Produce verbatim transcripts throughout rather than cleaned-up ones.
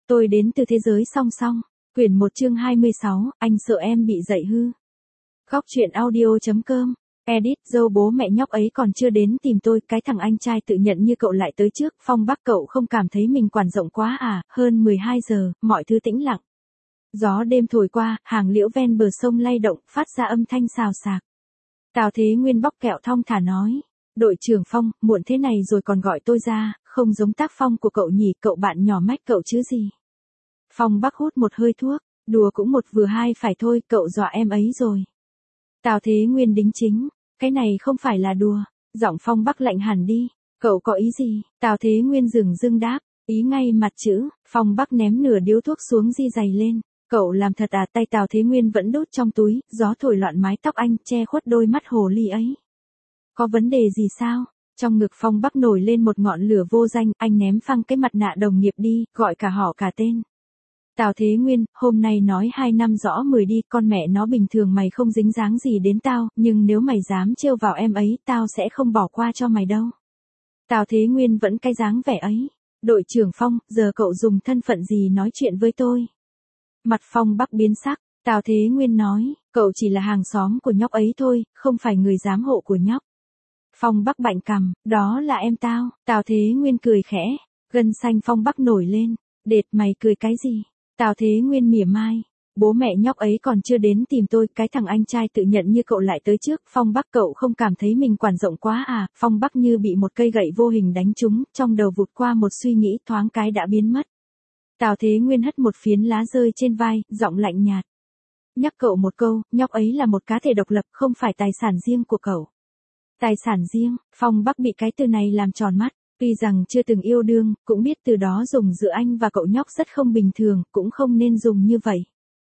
Tôi đến từ thế giới song song. Quyển một chương hai mươi sáu, anh sợ em bị dạy hư. Góc truyện audio.com. Edit, dâu bố mẹ nhóc ấy còn chưa đến tìm tôi, cái thằng anh trai tự nhận như cậu lại tới trước. Phong Bắc, cậu không cảm thấy mình quản rộng quá à? Hơn mười hai giờ, mọi thứ tĩnh lặng. Gió đêm thổi qua, hàng liễu ven bờ sông lay động, phát ra âm thanh xào xạc. Tào Thế Nguyên bóc kẹo thong thả nói. Đội trưởng Phong, muộn thế này rồi còn gọi tôi ra, không giống tác phong của cậu nhỉ, cậu bạn nhỏ mách cậu chứ gì. Phong Bắc hút một hơi thuốc, đùa cũng một vừa hai phải thôi, cậu dọa em ấy rồi. Tào Thế Nguyên đính chính, cái này không phải là đùa. Giọng Phong Bắc lạnh hẳn đi, cậu có ý gì? Tào Thế Nguyên dừng dưng đáp, ý ngay mặt chữ. Phong Bắc ném nửa điếu thuốc xuống di giày lên. Cậu làm thật à? Tay Tào Thế Nguyên vẫn đút trong túi, gió thổi loạn mái tóc anh, che khuất đôi mắt hồ ly ấy. Có vấn đề gì sao? Trong ngực Phong Bắc nổi lên một ngọn lửa vô danh, anh ném phăng cái mặt nạ đồng nghiệp đi, gọi cả họ cả tên. Tào Thế Nguyên, hôm nay nói hai năm rõ mười đi, con mẹ nó, bình thường mày không dính dáng gì đến tao, nhưng nếu mày dám trêu vào em ấy, tao sẽ không bỏ qua cho mày đâu. Tào Thế Nguyên vẫn cái dáng vẻ ấy. Đội trưởng Phong, giờ cậu dùng thân phận gì nói chuyện với tôi? Mặt Phong Bắc biến sắc, Tào Thế Nguyên nói, cậu chỉ là hàng xóm của nhóc ấy thôi, không phải người giám hộ của nhóc. Phong Bắc bạnh cằm, đó là em tao. Tào Thế Nguyên cười khẽ, gân xanh Phong Bắc nổi lên, đệt mày cười cái gì? Tào Thế Nguyên mỉa mai, bố mẹ nhóc ấy còn chưa đến tìm tôi, cái thằng anh trai tự nhận như cậu lại tới trước. Phong Bắc, cậu không cảm thấy mình quản rộng quá à? Phong Bắc như bị một cây gậy vô hình đánh trúng, trong đầu vụt qua một suy nghĩ, thoáng cái đã biến mất. Tào Thế Nguyên hất một phiến lá rơi trên vai, giọng lạnh nhạt. Nhắc cậu một câu, nhóc ấy là một cá thể độc lập, không phải tài sản riêng của cậu. Tài sản riêng? Phong Bắc bị cái từ này làm tròn mắt. Tuy rằng chưa từng yêu đương, cũng biết từ đó dùng giữa anh và cậu nhóc rất không bình thường, cũng không nên dùng như vậy.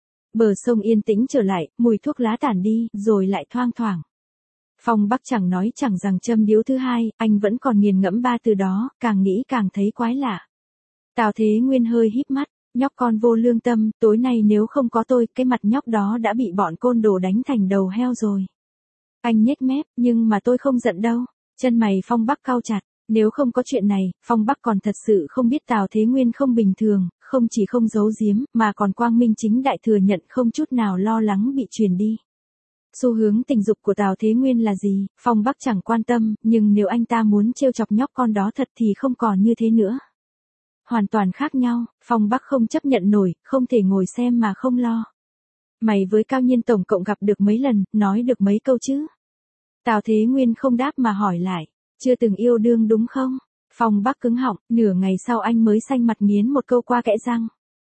Bờ sông yên tĩnh trở lại, mùi thuốc lá tản đi, rồi lại thoang thoảng. Phong Bắc chẳng nói chẳng rằng châm điếu thứ hai, anh vẫn còn nghiền ngẫm ba từ đó, càng nghĩ càng thấy quái lạ. Tào Thế Nguyên hơi híp mắt, nhóc con vô lương tâm, tối nay nếu không có tôi, cái mặt nhóc đó đã bị bọn côn đồ đánh thành đầu heo rồi. Anh nhếch mép, nhưng mà tôi không giận đâu. Chân mày Phong Bắc cau chặt. Nếu không có chuyện này, Phong Bắc còn thật sự không biết Tào Thế Nguyên không bình thường, không chỉ không giấu giếm, mà còn quang minh chính đại thừa nhận không chút nào lo lắng bị truyền đi. Xu hướng tình dục của Tào Thế Nguyên là gì, Phong Bắc chẳng quan tâm, nhưng nếu anh ta muốn trêu chọc nhóc con đó thật thì không còn như thế nữa. Hoàn toàn khác nhau, Phong Bắc không chấp nhận nổi, không thể ngồi xem mà không lo. Mày với Cao Nhiên tổng cộng gặp được mấy lần, nói được mấy câu chứ? Tào Thế Nguyên không đáp mà hỏi lại. Chưa từng yêu đương đúng không? Phong Bắc cứng họng, nửa ngày sau anh mới xanh mặt nghiến một câu qua kẽ răng.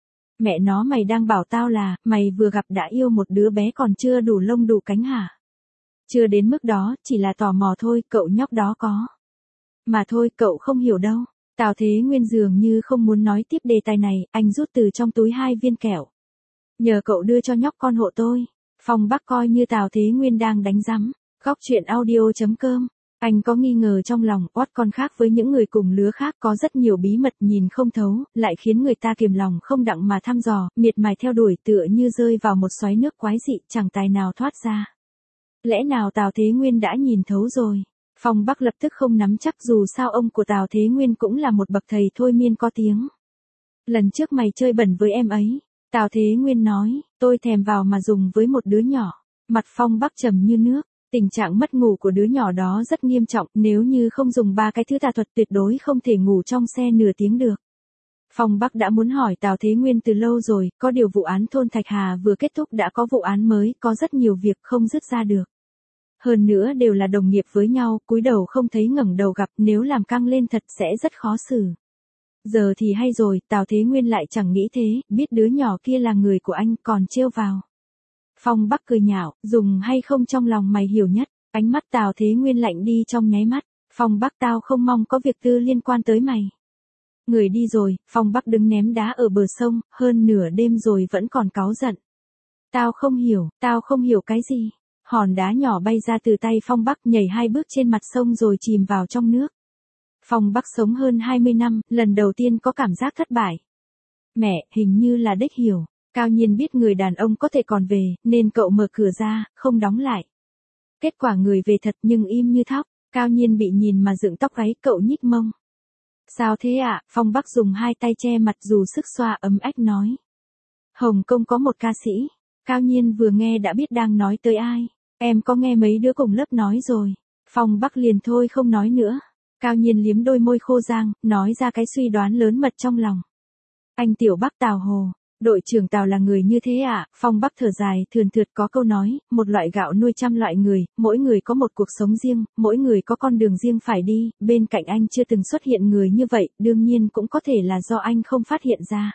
Mẹ nó, mày đang bảo tao là, mày vừa gặp đã yêu một đứa bé còn chưa đủ lông đủ cánh hả? Chưa đến mức đó, chỉ là tò mò thôi, cậu nhóc đó có. Mà thôi, cậu không hiểu đâu. Tào Thế Nguyên dường như không muốn nói tiếp đề tài này, anh rút từ trong túi hai viên kẹo. Nhờ cậu đưa cho nhóc con hộ tôi. Phong Bắc coi như Tào Thế Nguyên đang đánh rắm. Góc truyện audio.com. Anh có nghi ngờ trong lòng, oát con khác với những người cùng lứa khác có rất nhiều bí mật nhìn không thấu, lại khiến người ta kiềm lòng không đặng mà thăm dò, miệt mài theo đuổi tựa như rơi vào một xoáy nước quái dị, chẳng tài nào thoát ra. Lẽ nào Tào Thế Nguyên đã nhìn thấu rồi? Phong Bắc lập tức không nắm chắc, dù sao ông của Tào Thế Nguyên cũng là một bậc thầy thôi miên có tiếng. Lần trước mày chơi bẩn với em ấy. Tào Thế Nguyên nói, tôi thèm vào mà dùng với một đứa nhỏ. Mặt Phong Bắc trầm như nước. Tình trạng mất ngủ của đứa nhỏ đó rất nghiêm trọng, nếu như không dùng ba cái thứ tà thuật tuyệt đối không thể ngủ trong xe nửa tiếng được. Phong Bắc đã muốn hỏi Tào Thế Nguyên từ lâu rồi, có điều vụ án thôn Thạch Hà vừa kết thúc đã có vụ án mới, có rất nhiều việc không dứt ra được. Hơn nữa đều là đồng nghiệp với nhau, cúi đầu không thấy ngẩng đầu gặp, nếu làm căng lên thật sẽ rất khó xử. Giờ thì hay rồi, Tào Thế Nguyên lại chẳng nghĩ thế, biết đứa nhỏ kia là người của anh còn trêu vào. Phong Bắc cười nhạo, dùng hay không trong lòng mày hiểu nhất. Ánh mắt Tào Thế Nguyên lạnh đi trong nháy mắt. Phong Bắc, tao không mong có việc tư liên quan tới mày. Người đi rồi, Phong Bắc đứng ném đá ở bờ sông, hơn nửa đêm rồi vẫn còn cáu giận. Tao không hiểu, tao không hiểu cái gì. Hòn đá nhỏ bay ra từ tay Phong Bắc, nhảy hai bước trên mặt sông rồi chìm vào trong nước. Phong Bắc sống hơn hai mươi năm, lần đầu tiên có cảm giác thất bại. Mẹ, hình như là đích hiểu. Cao Nhiên biết người đàn ông có thể còn về, nên cậu mở cửa ra, không đóng lại. Kết quả người về thật nhưng im như thóc. Cao Nhiên bị nhìn mà dựng tóc gáy, cậu nhích mông. Sao thế ạ? Phong Bắc dùng hai tay che mặt dù sức xoa ấm ách nói. Hồng Kông có một ca sĩ. Cao Nhiên vừa nghe đã biết đang nói tới ai. Em có nghe mấy đứa cùng lớp nói rồi. Phong Bắc liền thôi không nói nữa. Cao Nhiên liếm đôi môi khô rang, nói ra cái suy đoán lớn mật trong lòng. Anh Tiểu Bắc Tào Hồ, đội trưởng Tào là người như thế à? Phong Bắc thở dài, thườn thượt có câu nói, một loại gạo nuôi trăm loại người, mỗi người có một cuộc sống riêng, mỗi người có con đường riêng phải đi, bên cạnh anh chưa từng xuất hiện người như vậy, đương nhiên cũng có thể là do anh không phát hiện ra.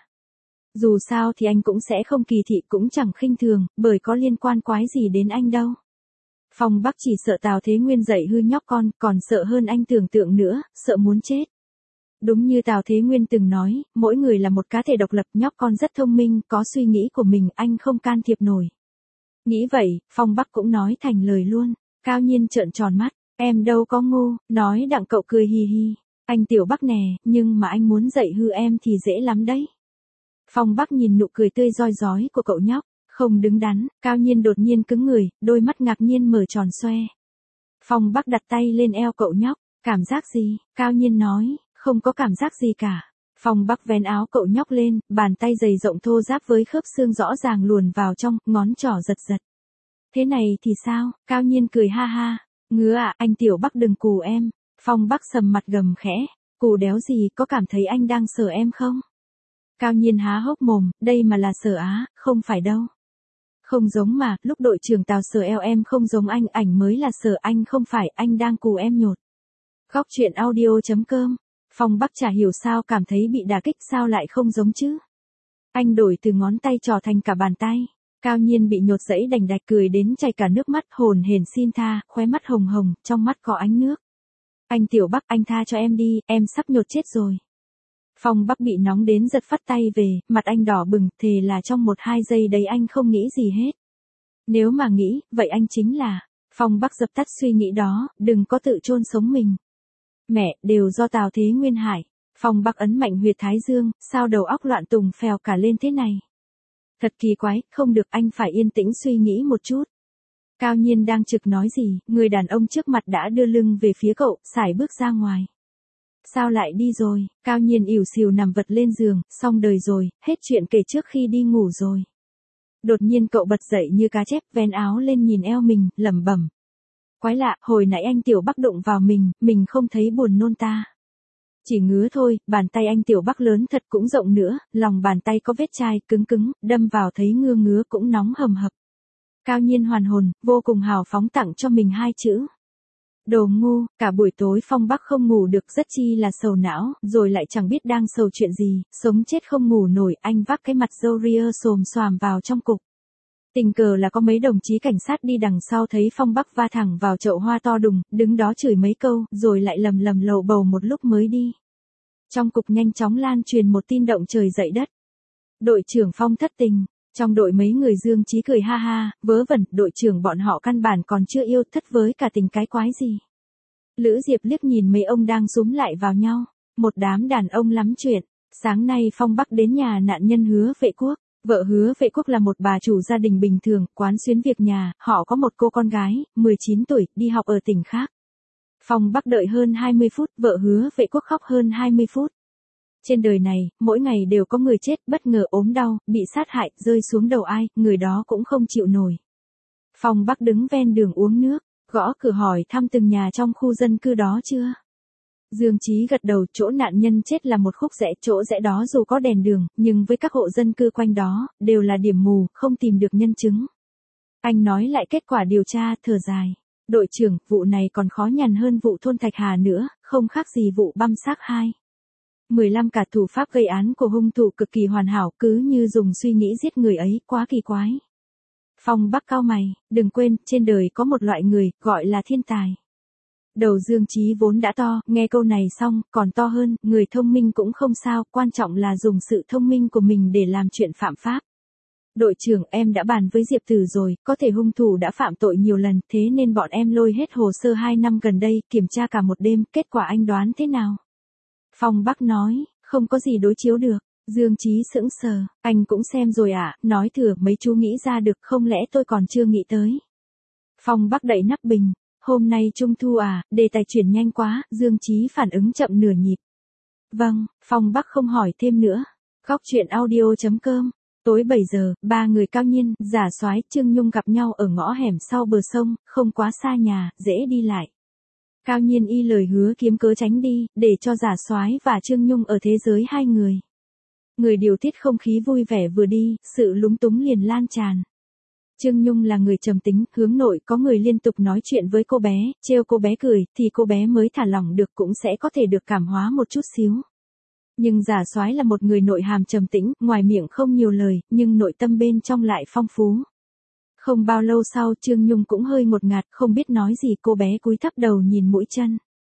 Dù sao thì anh cũng sẽ không kỳ thị cũng chẳng khinh thường, bởi có liên quan quái gì đến anh đâu. Phong Bắc chỉ sợ Tào Thế Nguyên dạy hư nhóc con, còn sợ hơn anh tưởng tượng nữa, sợ muốn chết. Đúng như Tào Thế Nguyên từng nói, mỗi người là một cá thể độc lập, nhóc con rất thông minh, có suy nghĩ của mình, anh không can thiệp nổi. Nghĩ vậy, Phong Bắc cũng nói thành lời luôn. Cao Nhiên trợn tròn mắt, em đâu có ngu, nói đặng cậu cười hì hì. Anh Tiểu Bắc nè, nhưng mà anh muốn dạy hư em thì dễ lắm đấy. Phong Bắc nhìn nụ cười tươi roi rói của cậu nhóc, không đứng đắn, Cao Nhiên đột nhiên cứng người, đôi mắt ngạc nhiên mở tròn xoe. Phong Bắc đặt tay lên eo cậu nhóc, cảm giác gì? Cao Nhiên nói, không có cảm giác gì cả. Phong Bắc vén áo cậu nhóc lên, bàn tay dày rộng thô ráp với khớp xương rõ ràng luồn vào trong, ngón trỏ giật giật. Thế này thì sao? Cao Nhiên cười ha ha. Ngứa à, anh Tiểu Bắc đừng cù em. Phong Bắc sầm mặt gầm khẽ. Cù đéo gì, có cảm thấy anh đang sờ em không? Cao Nhiên há hốc mồm, đây mà là sờ á, không phải đâu. Không giống mà, lúc đội trưởng Tào sờ eo em không giống anh, ảnh mới là sờ anh không phải, anh đang cù em nhột. Góc truyện audio chấm com. Phong Bắc chả hiểu sao cảm thấy bị đả kích, sao lại không giống chứ. Anh đổi từ ngón tay trò thành cả bàn tay. Cao Nhiên bị nhột dẫy đành đạch cười đến chảy cả nước mắt, hồn hển xin tha, khóe mắt hồng hồng, trong mắt có ánh nước. Anh Tiểu Bắc, anh tha cho em đi, em sắp nhột chết rồi. Phong Bắc bị nóng đến giật phát tay về, mặt anh đỏ bừng, thề là trong một hai giây đấy anh không nghĩ gì hết. Nếu mà nghĩ, vậy anh chính là. Phong Bắc dập tắt suy nghĩ đó, đừng có tự chôn sống mình. Mẹ, đều do Tào Thế Nguyên hại. Phong Bắc ấn mạnh huyệt thái dương, sao đầu óc loạn tùng phèo cả lên thế này. Thật kỳ quái, không được, anh phải yên tĩnh suy nghĩ một chút. Cao Nhiên đang trực nói gì, người đàn ông trước mặt đã đưa lưng về phía cậu, sải bước ra ngoài. Sao lại đi rồi? Cao Nhiên ỉu xìu nằm vật lên giường, xong đời rồi, hết chuyện kể trước khi đi ngủ rồi. Đột nhiên cậu bật dậy như cá chép, vén áo lên nhìn eo mình, lẩm bẩm. Quái lạ, hồi nãy anh Tiểu Bắc đụng vào mình, mình không thấy buồn nôn ta. Chỉ ngứa thôi, bàn tay anh Tiểu Bắc lớn thật cũng rộng nữa, lòng bàn tay có vết chai, cứng cứng, đâm vào thấy ngưa ngứa cũng nóng hầm hập. Cao Nhiên hoàn hồn, vô cùng hào phóng tặng cho mình hai chữ. Đồ ngu, cả buổi tối Phong Bắc không ngủ được, rất chi là sầu não, rồi lại chẳng biết đang sầu chuyện gì, sống chết không ngủ nổi, anh vác cái mặt râu ria xồm xoàm vào trong cục. Tình cờ là có mấy đồng chí cảnh sát đi đằng sau thấy Phong Bắc va thẳng vào chậu hoa to đùng, đứng đó chửi mấy câu, rồi lại lầm lầm lầu bầu một lúc mới đi. Trong cục nhanh chóng lan truyền một tin động trời dậy đất. Đội trưởng Phong thất tình. Trong đội mấy người Dương Chí cười ha ha, vớ vẩn, đội trưởng bọn họ căn bản còn chưa yêu, thất với cả tình cái quái gì. Lữ Diệp liếc nhìn mấy ông đang súm lại vào nhau, một đám đàn ông lắm chuyện. Sáng nay Phong Bắc đến nhà nạn nhân Hứa Vệ Quốc. Vợ Hứa Vệ Quốc là một bà chủ gia đình bình thường, quán xuyến việc nhà, họ có một cô con gái, mười chín tuổi, đi học ở tỉnh khác. Phong Bắc đợi hơn hai mươi phút, vợ Hứa Vệ Quốc khóc hơn hai mươi phút. Trên đời này, mỗi ngày đều có người chết, bất ngờ ốm đau, bị sát hại, rơi xuống đầu ai, người đó cũng không chịu nổi. Phong Bắc đứng ven đường uống nước, gõ cửa hỏi thăm từng nhà trong khu dân cư đó chưa. Dương Chí gật đầu, chỗ nạn nhân chết là một khúc rẽ, chỗ rẽ đó dù có đèn đường, nhưng với các hộ dân cư quanh đó, đều là điểm mù, không tìm được nhân chứng. Anh nói lại kết quả điều tra, thở dài. Đội trưởng, vụ này còn khó nhằn hơn vụ thôn Thạch Hà nữa, không khác gì vụ băm xác hai. mười lăm cả thủ pháp gây án của hung thủ cực kỳ hoàn hảo, cứ như dùng suy nghĩ giết người ấy, quá kỳ quái. Phong Bắc cau mày, đừng quên, trên đời có một loại người, gọi là thiên tài. Đầu Dương Chí vốn đã to, nghe câu này xong, còn to hơn, người thông minh cũng không sao, quan trọng là dùng sự thông minh của mình để làm chuyện phạm pháp. Đội trưởng, em đã bàn với Diệp Tử rồi, có thể hung thủ đã phạm tội nhiều lần, thế nên bọn em lôi hết hồ sơ hai năm gần đây, kiểm tra cả một đêm, kết quả anh đoán thế nào? Phong Bắc nói, không có gì đối chiếu được. Dương Chí sững sờ, anh cũng xem rồi ạ, à, nói thừa, mấy chú nghĩ ra được, không lẽ tôi còn chưa nghĩ tới. Phong Bắc đậy nắp bình, hôm nay Trung Thu à, đề tài chuyển nhanh quá, Dương Chí phản ứng chậm nửa nhịp. Vâng, Phong Bắc không hỏi thêm nữa. Góc chuyện audio chấm com. Tối bảy giờ, ba người Cao Nhiên, Giả Soái, Trương Nhung gặp nhau ở ngõ hẻm sau bờ sông, không quá xa nhà, dễ đi lại. Cao Nhiên y lời hứa kiếm cớ tránh đi, để cho Giả Soái và Trương Nhung ở thế giới hai người. Người điều tiết không khí vui vẻ vừa đi, sự lúng túng liền lan tràn. Trương Nhung là người trầm tính, hướng nội, có người liên tục nói chuyện với cô bé, trêu cô bé cười, thì cô bé mới thả lỏng được, cũng sẽ có thể được cảm hóa một chút xíu. Nhưng Giả Soái là một người nội hàm trầm tĩnh, ngoài miệng không nhiều lời, nhưng nội tâm bên trong lại phong phú. Không bao lâu sau, Trương Nhung cũng hơi ngột ngạt, không biết nói gì, cô bé cúi thấp đầu nhìn mũi chân.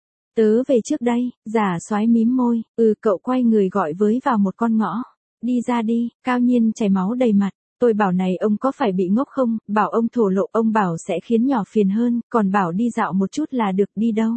Tớ về trước đây. Giả Soái mím môi, ừ, cậu quay người gọi với vào một con ngõ. Đi ra đi. Cao Nhiên chảy máu đầy mặt. Tôi bảo này ông có phải bị ngốc không, bảo ông thổ lộ, ông bảo sẽ khiến nhỏ phiền hơn, còn bảo đi dạo một chút là được, đi đâu?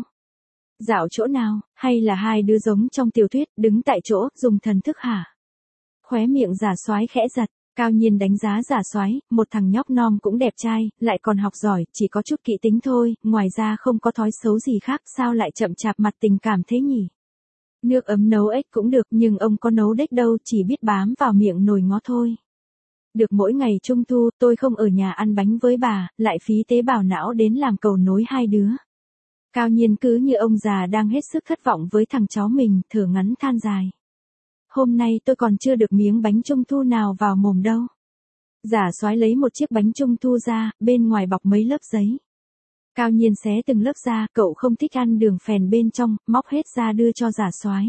Dạo chỗ nào, hay là hai đứa giống trong tiểu thuyết, đứng tại chỗ, dùng thần thức hả? Khóe miệng Giả Soái khẽ giật. Cao Nhiên đánh giá Giả Soái, một thằng nhóc non cũng đẹp trai, lại còn học giỏi, chỉ có chút kỹ tính thôi, ngoài ra không có thói xấu gì khác, sao lại chậm chạp mặt tình cảm thế nhỉ? Nước ấm nấu ếch cũng được, nhưng ông có nấu đếch đâu, chỉ biết bám vào miệng nồi ngó thôi. Được mỗi ngày trung thu, tôi không ở nhà ăn bánh với bà, lại phí tế bào não đến làm cầu nối hai đứa. Cao Nhiên cứ như ông già đang hết sức thất vọng với thằng cháu mình, thở ngắn than dài. Hôm nay tôi còn chưa được miếng bánh trung thu nào vào mồm đâu. Giả Soái lấy một chiếc bánh trung thu ra, bên ngoài bọc mấy lớp giấy. Cao Nhiên xé từng lớp ra, cậu không thích ăn đường phèn bên trong, móc hết ra đưa cho Giả Soái.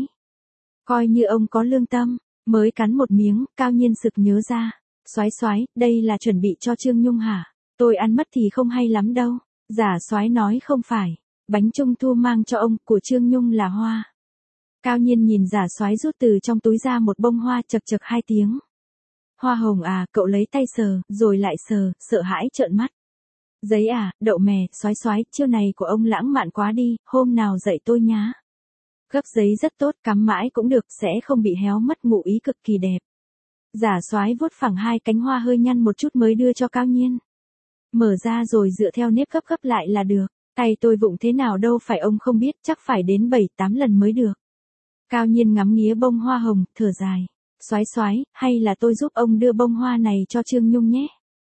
Coi như ông có lương tâm, mới cắn một miếng, Cao Nhiên sực nhớ ra. Soái Soái, đây là chuẩn bị cho Trương Nhung hả? Tôi ăn mất thì không hay lắm đâu. Giả Soái nói không phải. Bánh trung thu mang cho ông, của Trương Nhung là hoa. Cao Nhiên nhìn Giả Soái rút từ trong túi ra một bông hoa, chật chật hai tiếng. Hoa hồng à, cậu lấy tay sờ, rồi lại sờ, sợ hãi trợn mắt. Giấy à, đậu mè, Soái Soái, chiêu này của ông lãng mạn quá đi, hôm nào dạy tôi nhá. Gấp giấy rất tốt, cắm mãi cũng được, sẽ không bị héo mất, ngụ ý cực kỳ đẹp. Giả Soái vuốt phẳng hai cánh hoa hơi nhăn một chút mới đưa cho Cao Nhiên. Mở ra rồi dựa theo nếp gấp gấp lại là được. Tay tôi vụng thế nào đâu phải ông không biết, chắc phải đến bảy tám lần mới được. Cao Nhiên ngắm nghía bông hoa hồng, thở dài. Soái Soái, hay là tôi giúp ông đưa bông hoa này cho Trương Nhung nhé?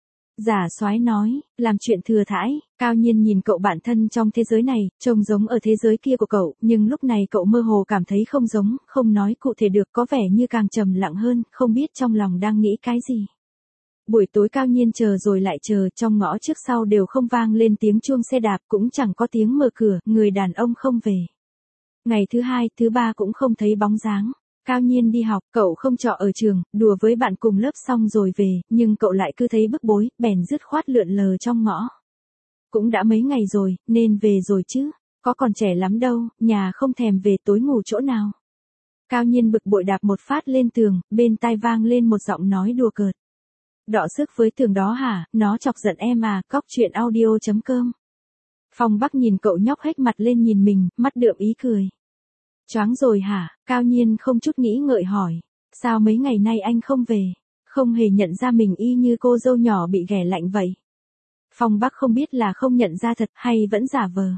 Giả Soái nói, làm chuyện thừa thãi. Cao Nhiên nhìn cậu bạn thân trong thế giới này, trông giống ở thế giới kia của cậu, nhưng lúc này cậu mơ hồ cảm thấy không giống, không nói cụ thể được, có vẻ như càng trầm lặng hơn, không biết trong lòng đang nghĩ cái gì. Buổi tối Cao Nhiên chờ rồi lại chờ, trong ngõ trước sau đều không vang lên tiếng chuông xe đạp, cũng chẳng có tiếng mở cửa, người đàn ông không về. Ngày thứ hai, thứ ba cũng không thấy bóng dáng. Cao Nhiên đi học, cậu không trọ ở trường, đùa với bạn cùng lớp xong rồi về, nhưng cậu lại cứ thấy bức bối, bèn dứt khoát lượn lờ trong ngõ. Cũng đã mấy ngày rồi, nên về rồi chứ, có còn trẻ lắm đâu, nhà không thèm về, tối ngủ chỗ nào. Cao Nhiên bực bội đạp một phát lên tường, bên tai vang lên một giọng nói đùa cợt. Đọ sức với tường đó hả, nó chọc giận em à, góc chuyện audio chấm com. Phong Bắc nhìn cậu nhóc hết mặt lên nhìn mình, mắt đượm ý cười. Choáng rồi hả? Cao Nhiên không chút nghĩ ngợi hỏi. Sao mấy ngày nay anh không về? Không hề nhận ra mình y như cô dâu nhỏ bị ghẻ lạnh vậy. Phong Bắc không biết là không nhận ra thật hay vẫn giả vờ.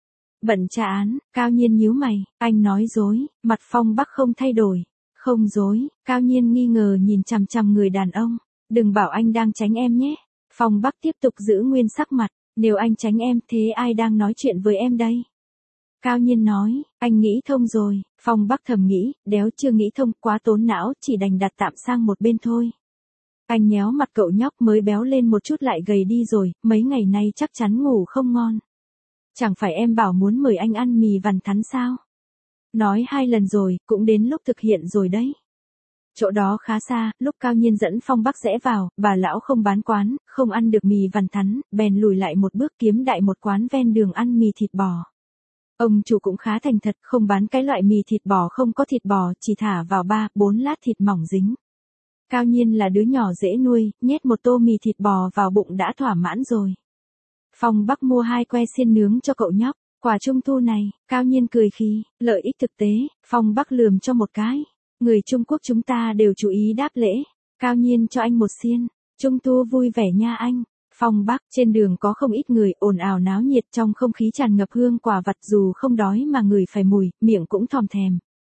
Bận tra án, Cao Nhiên nhíu mày, anh nói dối, mặt Phong Bắc không thay đổi. Không dối, Cao Nhiên nghi ngờ nhìn chằm chằm người đàn ông. Đừng bảo anh đang tránh em nhé. Phong Bắc tiếp tục giữ nguyên sắc mặt. Nếu anh tránh em, thế ai đang nói chuyện với em đây? Cao Nhiên nói, anh nghĩ thông rồi. Phong Bắc thầm nghĩ, đéo chưa nghĩ thông, quá tốn não, chỉ đành đặt tạm sang một bên thôi. Anh nhéo mặt cậu nhóc mới béo lên một chút lại gầy đi rồi, mấy ngày nay chắc chắn ngủ không ngon. Chẳng phải em bảo muốn mời anh ăn mì vằn thắn sao? Nói hai lần rồi, cũng đến lúc thực hiện rồi đấy. Chỗ đó khá xa, lúc Cao Nhiên dẫn Phong Bắc rẽ vào, bà lão không bán quán, không ăn được mì vằn thắn, bèn lùi lại một bước kiếm đại một quán ven đường ăn mì thịt bò. Ông chủ cũng khá thành thật, không bán cái loại mì thịt bò không có thịt bò, chỉ thả vào ba, bốn lát thịt mỏng dính. Cao Nhiên là đứa nhỏ dễ nuôi, nhét một tô mì thịt bò vào bụng đã thỏa mãn rồi. Phong Bắc mua hai que xiên nướng cho cậu nhóc, quà trung thu này, Cao Nhiên cười khi, lợi ích thực tế, Phong Bắc lườm cho một cái. Người Trung Quốc chúng ta đều chú ý đáp lễ. Cao Nhiên cho anh một xiên. Trung thu vui vẻ nha anh. Phong Bắc, trên đường có không ít người, ồn ào náo nhiệt, trong không khí tràn ngập hương quả vặt, dù không đói mà người phải mùi, miệng cũng thòm thèm.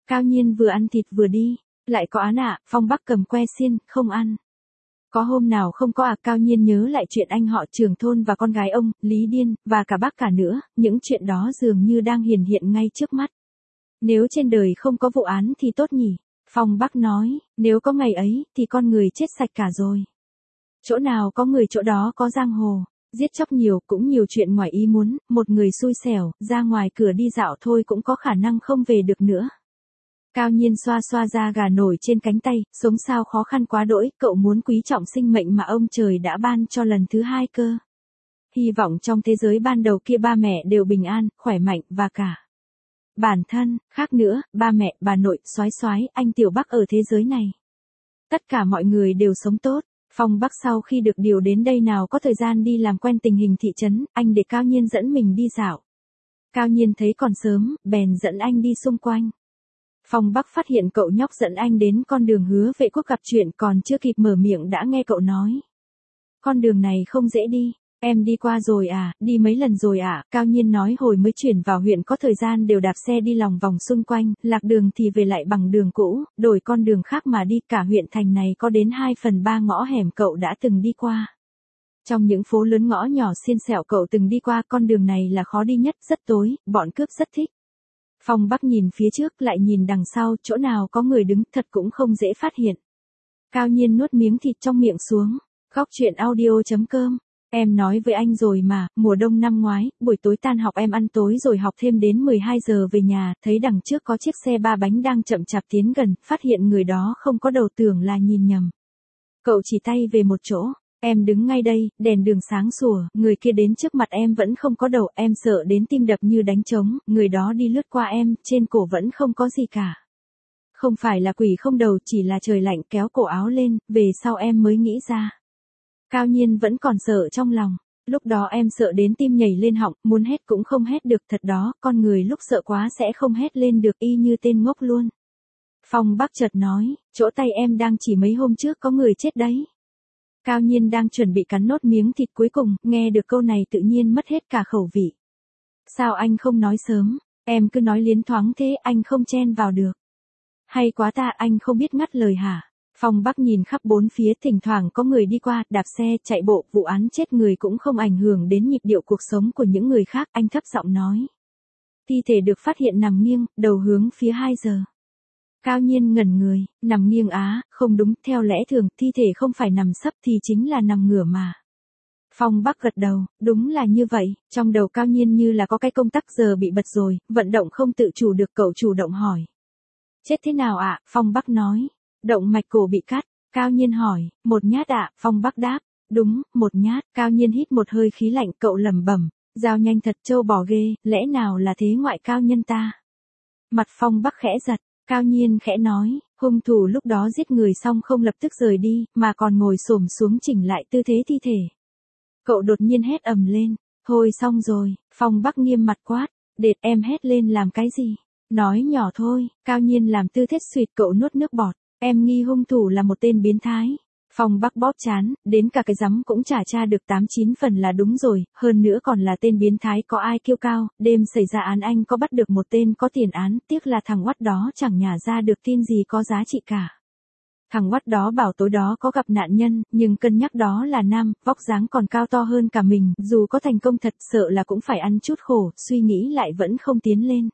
Cao Nhiên vừa ăn thịt vừa đi. Lại có án ạ, Phong Bắc cầm que xiên, không ăn. Có hôm nào không có à, Cao Nhiên nhớ lại chuyện anh họ trưởng thôn và con gái ông, Lý Điên, và cả bác cả nữa, những chuyện đó dường như đang hiển hiện ngay trước mắt. Nếu trên đời không có vụ án thì tốt nhỉ? Phong Bắc nói, nếu có ngày ấy, thì con người chết sạch cả rồi. Chỗ nào có người chỗ đó có giang hồ, giết chóc nhiều cũng nhiều chuyện ngoài ý muốn, một người xui xẻo, ra ngoài cửa đi dạo thôi cũng có khả năng không về được nữa. Cao Nhiên xoa xoa da gà nổi trên cánh tay, sống sao khó khăn quá đỗi, cậu muốn quý trọng sinh mệnh mà ông trời đã ban cho lần thứ hai cơ. Hy vọng trong thế giới ban đầu kia ba mẹ đều bình an, khỏe mạnh và cả bản thân, khác nữa, ba mẹ, bà nội, soái soái, anh Tiểu Bắc ở thế giới này. Tất cả mọi người đều sống tốt. Phong Bắc sau khi được điều đến đây nào có thời gian đi làm quen tình hình thị trấn, anh để Cao Nhiên dẫn mình đi dạo. Cao Nhiên thấy còn sớm, bèn dẫn anh đi xung quanh. Phong Bắc phát hiện cậu nhóc dẫn anh đến con đường Hứa Vệ Quốc gặp chuyện, còn chưa kịp mở miệng đã nghe cậu nói. Con đường này không dễ đi. Em đi qua rồi à, đi mấy lần rồi à, Cao Nhiên nói hồi mới chuyển vào huyện có thời gian đều đạp xe đi lòng vòng xung quanh, lạc đường thì về lại bằng đường cũ, đổi con đường khác mà đi, cả huyện thành này có đến hai phần ba ngõ hẻm cậu đã từng đi qua. Trong những phố lớn ngõ nhỏ xiên xẹo cậu từng đi qua, con đường này là khó đi nhất, rất tối, bọn cướp rất thích. Phong Bắc nhìn phía trước lại nhìn đằng sau, chỗ nào có người đứng thật cũng không dễ phát hiện. Cao Nhiên nuốt miếng thịt trong miệng xuống. Góc chuyện audio chấm com. Em nói với anh rồi mà, mùa đông năm ngoái, buổi tối tan học em ăn tối rồi học thêm đến mười hai giờ về nhà, thấy đằng trước có chiếc xe ba bánh đang chậm chạp tiến gần, phát hiện người đó không có đầu, tưởng là nhìn nhầm. Cậu chỉ tay về một chỗ, em đứng ngay đây, đèn đường sáng sủa, người kia đến trước mặt em vẫn không có đầu, em sợ đến tim đập như đánh trống, người đó đi lướt qua em, trên cổ vẫn không có gì cả. Không phải là quỷ không đầu, chỉ là trời lạnh, kéo cổ áo lên, về sau em mới nghĩ ra. Cao Nhiên vẫn còn sợ trong lòng, lúc đó em sợ đến tim nhảy lên họng, muốn hét cũng không hét được, thật đó, con người lúc sợ quá sẽ không hét lên được, y như tên ngốc luôn. Phong Bắc chợt nói, chỗ tay em đang chỉ mấy hôm trước có người chết đấy. Cao Nhiên đang chuẩn bị cắn nốt miếng thịt cuối cùng, nghe được câu này tự nhiên mất hết cả khẩu vị. Sao anh không nói sớm, em cứ nói liến thoáng thế, anh không chen vào được. Hay quá ta, anh không biết ngắt lời hả? Phong Bắc nhìn khắp bốn phía, thỉnh thoảng có người đi qua, đạp xe, chạy bộ, vụ án chết người cũng không ảnh hưởng đến nhịp điệu cuộc sống của những người khác, anh thấp giọng nói. Thi thể được phát hiện nằm nghiêng, đầu hướng phía hai giờ. Cao Nhiên ngẩn người, nằm nghiêng á, không đúng, theo lẽ thường, thi thể không phải nằm sấp thì chính là nằm ngửa mà. Phong Bắc gật đầu, đúng là như vậy, trong đầu Cao Nhiên như là có cái công tắc giờ bị bật rồi, vận động không tự chủ được, cậu chủ động hỏi. Chết thế nào ạ? Phong Bắc nói. Động mạch cổ bị cắt, Cao Nhiên hỏi, một nhát ạ, Phong Bắc đáp, đúng, một nhát, Cao Nhiên hít một hơi khí lạnh, cậu lẩm bẩm, dao nhanh thật trâu bò ghê, lẽ nào là thế ngoại cao nhân ta. Mặt Phong Bắc khẽ giật, Cao Nhiên khẽ nói, hung thủ lúc đó giết người xong không lập tức rời đi, mà còn ngồi xổm xuống chỉnh lại tư thế thi thể. Cậu đột nhiên hét ầm lên, thôi xong rồi, Phong Bắc nghiêm mặt quát, đệt em hét lên làm cái gì, nói nhỏ thôi, Cao Nhiên làm tư thế suýt, cậu nuốt nước bọt. Em nghi hung thủ là một tên biến thái. Phong Bắc bóp chán, đến cả cái rắm cũng chả tra được tám chín phần là đúng rồi, hơn nữa còn là tên biến thái có ai kiêu cao, đêm xảy ra án anh có bắt được một tên có tiền án, tiếc là thằng oắt đó chẳng nhả ra được tin gì có giá trị cả. Thằng oắt đó bảo tối đó có gặp nạn nhân, nhưng cân nhắc đó là nam, vóc dáng còn cao to hơn cả mình, dù có thành công thật sợ là cũng phải ăn chút khổ, suy nghĩ lại vẫn không tiến lên.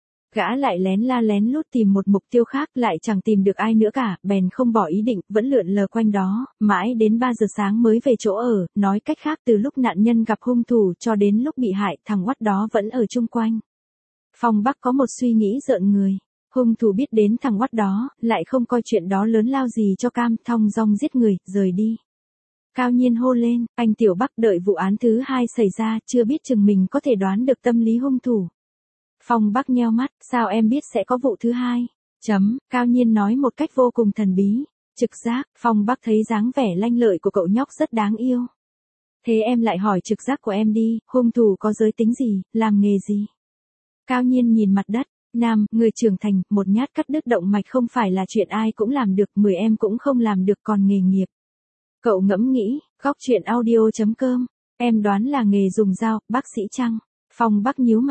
Gã lại lén la lén lút tìm một mục tiêu khác, lại chẳng tìm được ai nữa cả, bèn không bỏ ý định, vẫn lượn lờ quanh đó, mãi đến ba giờ sáng mới về chỗ ở, nói cách khác từ lúc nạn nhân gặp hung thủ cho đến lúc bị hại, thằng oắt đó vẫn ở chung quanh. Phong Bắc có một suy nghĩ rợn người, hung thủ biết đến thằng oắt đó, lại không coi chuyện đó lớn lao gì cho cam, thong dong giết người, rời đi. Cao Nhiên hô lên, anh Tiểu Bắc, đợi vụ án thứ hai xảy ra, chưa biết chừng mình có thể đoán được tâm lý hung thủ. Phong Bắc nheo mắt, sao em biết sẽ có vụ thứ hai? Chấm, Cao Nhiên nói một cách vô cùng thần bí. Trực giác, Phong Bắc thấy dáng vẻ lanh lợi của cậu nhóc rất đáng yêu. Thế em lại hỏi trực giác của em đi, hung thủ có giới tính gì, làm nghề gì? Cao Nhiên nhìn mặt đất, nam, người trưởng thành, một nhát cắt đứt động mạch không phải là chuyện ai cũng làm được, mười em cũng không làm được, còn nghề nghiệp. Cậu ngẫm nghĩ, góc chuyện audio chấm com, em đoán là nghề dùng dao, bác sĩ chăng? Phong Bắc nhíu mày,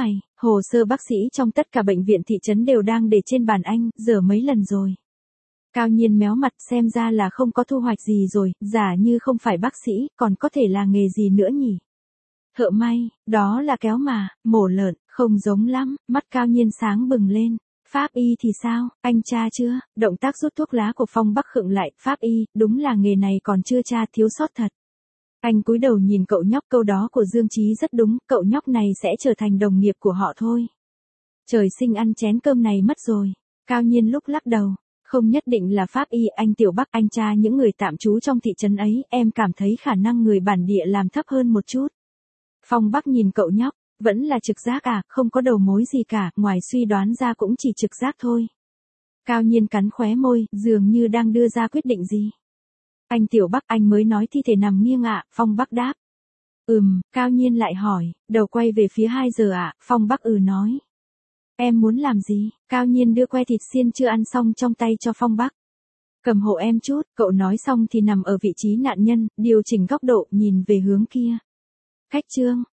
Hồ sơ bác sĩ trong tất cả bệnh viện thị trấn đều đang để trên bàn anh, dở mấy lần rồi. Cao Nhiên méo mặt, xem ra là không có thu hoạch gì rồi, giả như không phải bác sĩ, còn có thể là nghề gì nữa nhỉ? Thợ may, đó là kéo mà, mổ lợn, không giống lắm, mắt Cao Nhiên sáng bừng lên. Pháp y thì sao, anh tra chưa? Động tác rút thuốc lá của Phong Bắc khựng lại, pháp y, đúng là nghề này còn chưa tra, thiếu sót thật. Anh cúi đầu nhìn cậu nhóc, câu đó của Dương Chí rất đúng, cậu nhóc này sẽ trở thành đồng nghiệp của họ thôi. Trời sinh ăn chén cơm này mất rồi. Cao Nhiên lúc lắc đầu, không nhất định là pháp y, anh Tiểu Bắc, anh tra những người tạm trú trong thị trấn ấy, em cảm thấy khả năng người bản địa làm thấp hơn một chút. Phong Bắc nhìn cậu nhóc, vẫn là trực giác à, không có đầu mối gì cả, ngoài suy đoán ra cũng chỉ trực giác thôi. Cao Nhiên cắn khóe môi, dường như đang đưa ra quyết định gì. Anh Tiểu Bắc, anh mới nói thi thể nằm nghiêng ạ, à? Phong Bắc đáp. Ừm, Cao Nhiên lại hỏi, đầu quay về phía hai giờ ạ, à? Phong Bắc ừ nói. Em muốn làm gì? Cao Nhiên đưa que thịt xiên chưa ăn xong trong tay cho Phong Bắc. Cầm hộ em chút, cậu nói xong thì nằm ở vị trí nạn nhân, điều chỉnh góc độ, nhìn về hướng kia. Cách trương,